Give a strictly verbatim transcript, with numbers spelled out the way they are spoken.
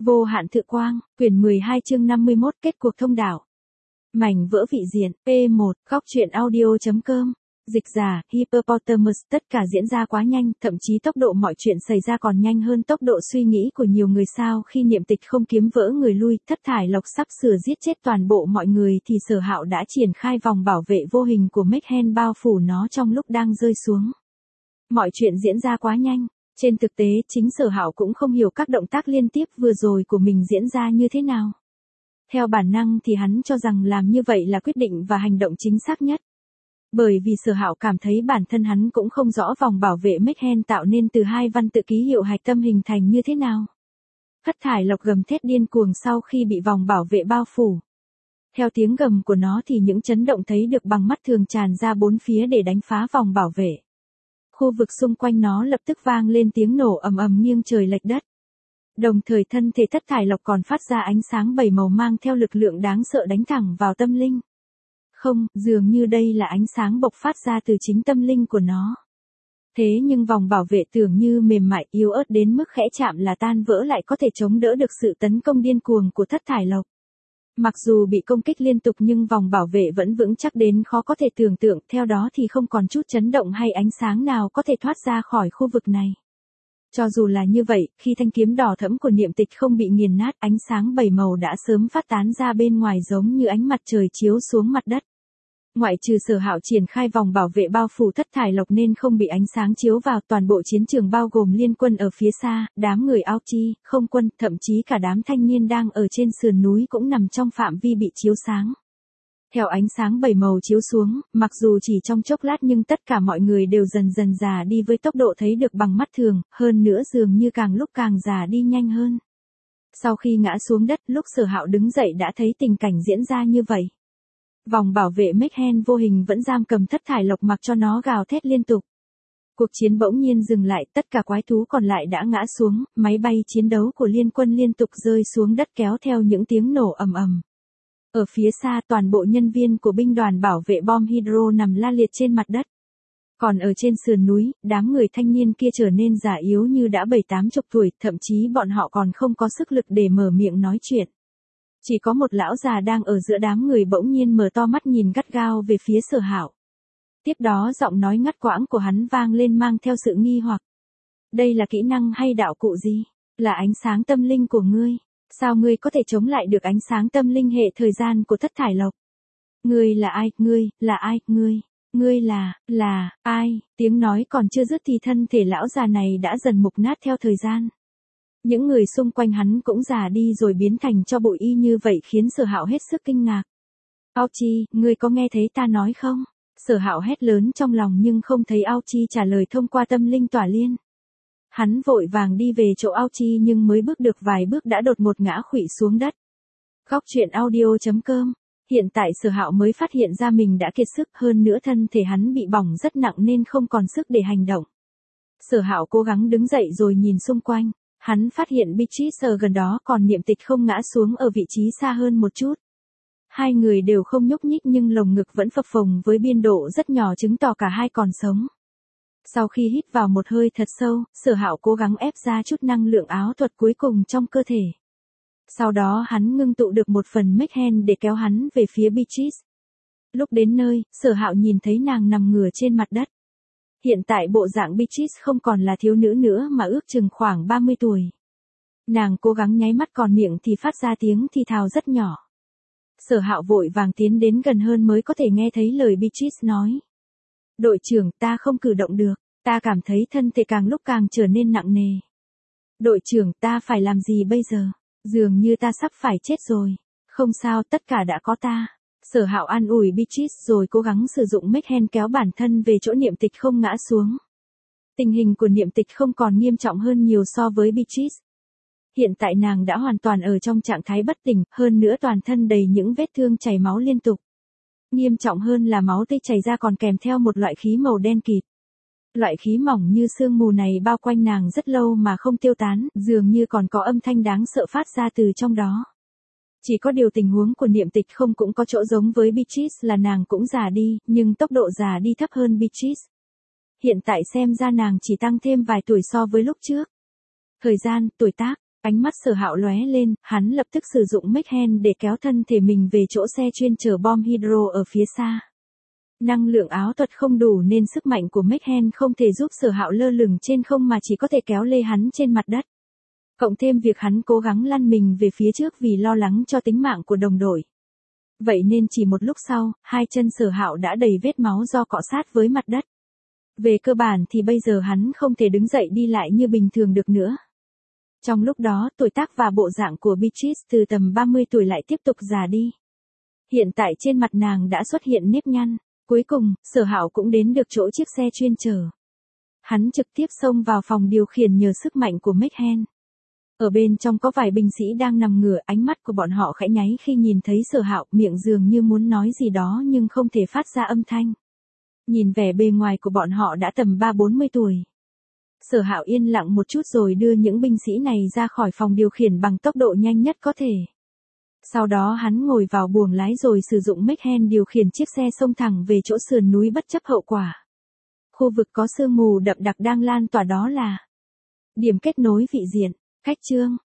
Vô hạn thực quang, quyển mười hai chương năm mươi mốt kết cuộc thông đạo. Mảnh vỡ vị diện, P một, góc truyện audio.com. Dịch giả, Hippopotamus, tất cả diễn ra quá nhanh, thậm chí tốc độ mọi chuyện xảy ra còn nhanh hơn tốc độ suy nghĩ của nhiều người sao khi niệm tịch không kiếm vỡ người lui, thất thải lộc sắp sửa giết chết toàn bộ mọi người thì Sở Hạo đã triển khai vòng bảo vệ vô hình của Mekhen bao phủ nó trong lúc đang rơi xuống. Mọi chuyện diễn ra quá nhanh. Trên thực tế, chính Sở Hạo cũng không hiểu các động tác liên tiếp vừa rồi của mình diễn ra như thế nào. Theo bản năng thì hắn cho rằng làm như vậy là quyết định và hành động chính xác nhất. Bởi vì Sở Hạo cảm thấy bản thân hắn cũng không rõ vòng bảo vệ Mekhen tạo nên từ hai văn tự ký hiệu hạch tâm hình thành như thế nào. Thất thải lộc gầm thét điên cuồng sau khi bị vòng bảo vệ bao phủ. Theo tiếng gầm của nó thì những chấn động thấy được bằng mắt thường tràn ra bốn phía để đánh phá vòng bảo vệ. Khu vực xung quanh nó lập tức vang lên tiếng nổ ầm ầm nghiêng trời lệch đất. Đồng thời thân thể thất thải lộc còn phát ra ánh sáng bảy màu mang theo lực lượng đáng sợ đánh thẳng vào tâm linh. Không, dường như đây là ánh sáng bộc phát ra từ chính tâm linh của nó. Thế nhưng vòng bảo vệ tưởng như mềm mại yếu ớt đến mức khẽ chạm là tan vỡ lại có thể chống đỡ được sự tấn công điên cuồng của thất thải lộc. Mặc dù bị công kích liên tục nhưng vòng bảo vệ vẫn vững chắc đến khó có thể tưởng tượng, theo đó thì không còn chút chấn động hay ánh sáng nào có thể thoát ra khỏi khu vực này. Cho dù là như vậy, khi thanh kiếm đỏ thẫm của niệm tịch không bị nghiền nát, ánh sáng bảy màu đã sớm phát tán ra bên ngoài giống như ánh mặt trời chiếu xuống mặt đất. Ngoại trừ Sở Hạo triển khai vòng bảo vệ bao phủ thất thải lộc nên không bị ánh sáng chiếu vào, toàn bộ chiến trường bao gồm liên quân ở phía xa, đám người ao chi, không quân, thậm chí cả đám thanh niên đang ở trên sườn núi cũng nằm trong phạm vi bị chiếu sáng. Theo ánh sáng bảy màu chiếu xuống, mặc dù chỉ trong chốc lát nhưng tất cả mọi người đều dần dần già đi với tốc độ thấy được bằng mắt thường, hơn nữa dường như càng lúc càng già đi nhanh hơn. Sau khi ngã xuống đất, lúc Sở Hạo đứng dậy đã thấy tình cảnh diễn ra như vậy. Vòng bảo vệ Mekhen vô hình vẫn giam cầm thất thải lộc mặc cho nó gào thét liên tục. Cuộc chiến bỗng nhiên dừng lại, tất cả quái thú còn lại đã ngã xuống, máy bay chiến đấu của liên quân liên tục rơi xuống đất kéo theo những tiếng nổ ầm ầm. Ở phía xa toàn bộ nhân viên của binh đoàn bảo vệ bom hydro nằm la liệt trên mặt đất. Còn ở trên sườn núi, đám người thanh niên kia trở nên già yếu như đã bảy tám chục tuổi, thậm chí bọn họ còn không có sức lực để mở miệng nói chuyện. Chỉ có một lão già đang ở giữa đám người bỗng nhiên mở to mắt nhìn gắt gao về phía Sở Hạo. Tiếp đó giọng nói ngắt quãng của hắn vang lên mang theo sự nghi hoặc. Đây là kỹ năng hay đạo cụ gì? Là ánh sáng tâm linh của ngươi. Sao ngươi có thể chống lại được ánh sáng tâm linh hệ thời gian của thất thải lộc? Ngươi là ai? Ngươi, là ai? Ngươi, ngươi là, là, ai? Tiếng nói còn chưa dứt thì thân thể lão già này đã dần mục nát theo thời gian. Những người xung quanh hắn cũng già đi rồi biến thành cho bụi y như vậy khiến Sở Hạo hết sức kinh ngạc. Ao Chi, ngươi có nghe thấy ta nói không? Sở Hạo hét lớn trong lòng nhưng không thấy Ao Chi trả lời thông qua tâm linh tỏa liên. Hắn vội vàng đi về chỗ Ao Chi nhưng mới bước được vài bước đã đột ngột ngã khuỵu xuống đất. Góc truyện audio.com. Hiện tại Sở Hạo mới phát hiện ra mình đã kiệt sức, hơn nữa thân thể hắn bị bỏng rất nặng nên không còn sức để hành động. Sở Hạo cố gắng đứng dậy rồi nhìn xung quanh. Hắn phát hiện Beatrice ở gần đó còn niệm tịch không ngã xuống ở vị trí xa hơn một chút. Hai người đều không nhúc nhích nhưng lồng ngực vẫn phập phồng với biên độ rất nhỏ chứng tỏ cả hai còn sống. Sau khi hít vào một hơi thật sâu, Sở Hạo cố gắng ép ra chút năng lượng áo thuật cuối cùng trong cơ thể. Sau đó hắn ngưng tụ được một phần Mekhen để kéo hắn về phía Beatrice. Lúc đến nơi, Sở Hạo nhìn thấy nàng nằm ngửa trên mặt đất. Hiện tại bộ dạng Beatrice không còn là thiếu nữ nữa mà ước chừng khoảng ba mươi tuổi. Nàng cố gắng nháy mắt còn miệng thì phát ra tiếng thì thào rất nhỏ. Sở Hạo vội vàng tiến đến gần hơn mới có thể nghe thấy lời Beatrice nói. Đội trưởng, ta không cử động được, ta cảm thấy thân thể càng lúc càng trở nên nặng nề. Đội trưởng, ta phải làm gì bây giờ? Dường như ta sắp phải chết rồi. Không sao, tất cả đã có ta. Sở Hạo an ủi Beatrice rồi cố gắng sử dụng Mekhen kéo bản thân về chỗ niệm tịch không ngã xuống. Tình hình của niệm tịch không còn nghiêm trọng hơn nhiều so với Beatrice. Hiện tại nàng đã hoàn toàn ở trong trạng thái bất tỉnh, hơn nữa toàn thân đầy những vết thương chảy máu liên tục. Nghiêm trọng hơn là máu tươi chảy ra còn kèm theo một loại khí màu đen kịt. Loại khí mỏng như sương mù này bao quanh nàng rất lâu mà không tiêu tán, dường như còn có âm thanh đáng sợ phát ra từ trong đó. Chỉ có điều tình huống của niệm tịch không cũng có chỗ giống với Beatrice là nàng cũng già đi, nhưng tốc độ già đi thấp hơn Beatrice. Hiện tại xem ra nàng chỉ tăng thêm vài tuổi so với lúc trước. Thời gian, tuổi tác, Ánh mắt Sở Hạo lóe lên, hắn lập tức sử dụng Mechhen để kéo thân thể mình về chỗ xe chuyên chở bom hydro ở phía xa. Năng lượng áo thuật không đủ nên sức mạnh của Mechhen không thể giúp Sở Hạo lơ lửng trên không mà chỉ có thể kéo lê hắn trên mặt đất. Cộng thêm việc hắn cố gắng lăn mình về phía trước vì lo lắng cho tính mạng của đồng đội. Vậy nên chỉ một lúc sau, hai chân Sở Hạo đã đầy vết máu do cọ sát với mặt đất. Về cơ bản thì bây giờ hắn không thể đứng dậy đi lại như bình thường được nữa. Trong lúc đó, tuổi tác và bộ dạng của Beatrice từ tầm ba mươi tuổi lại tiếp tục già đi. Hiện tại trên mặt nàng đã xuất hiện nếp nhăn. Cuối cùng, Sở Hạo cũng đến được chỗ chiếc xe chuyên chở. Hắn trực tiếp xông vào phòng điều khiển nhờ sức mạnh của Mechhen. Ở bên trong có vài binh sĩ đang nằm ngửa, ánh mắt của bọn họ khẽ nháy khi nhìn thấy Sở Hạo, miệng dường như muốn nói gì đó nhưng không thể phát ra âm thanh. Nhìn vẻ bề ngoài của bọn họ đã tầm ba bốn mươi tuổi. Sở Hạo yên lặng một chút rồi đưa những binh sĩ này ra khỏi phòng điều khiển bằng tốc độ nhanh nhất có thể. Sau đó hắn ngồi vào buồng lái rồi sử dụng Mechhen điều khiển chiếc xe xông thẳng về chỗ sườn núi bất chấp hậu quả. Khu vực có sương mù đậm đặc đang lan tỏa đó là điểm kết nối vị diện. Cách chương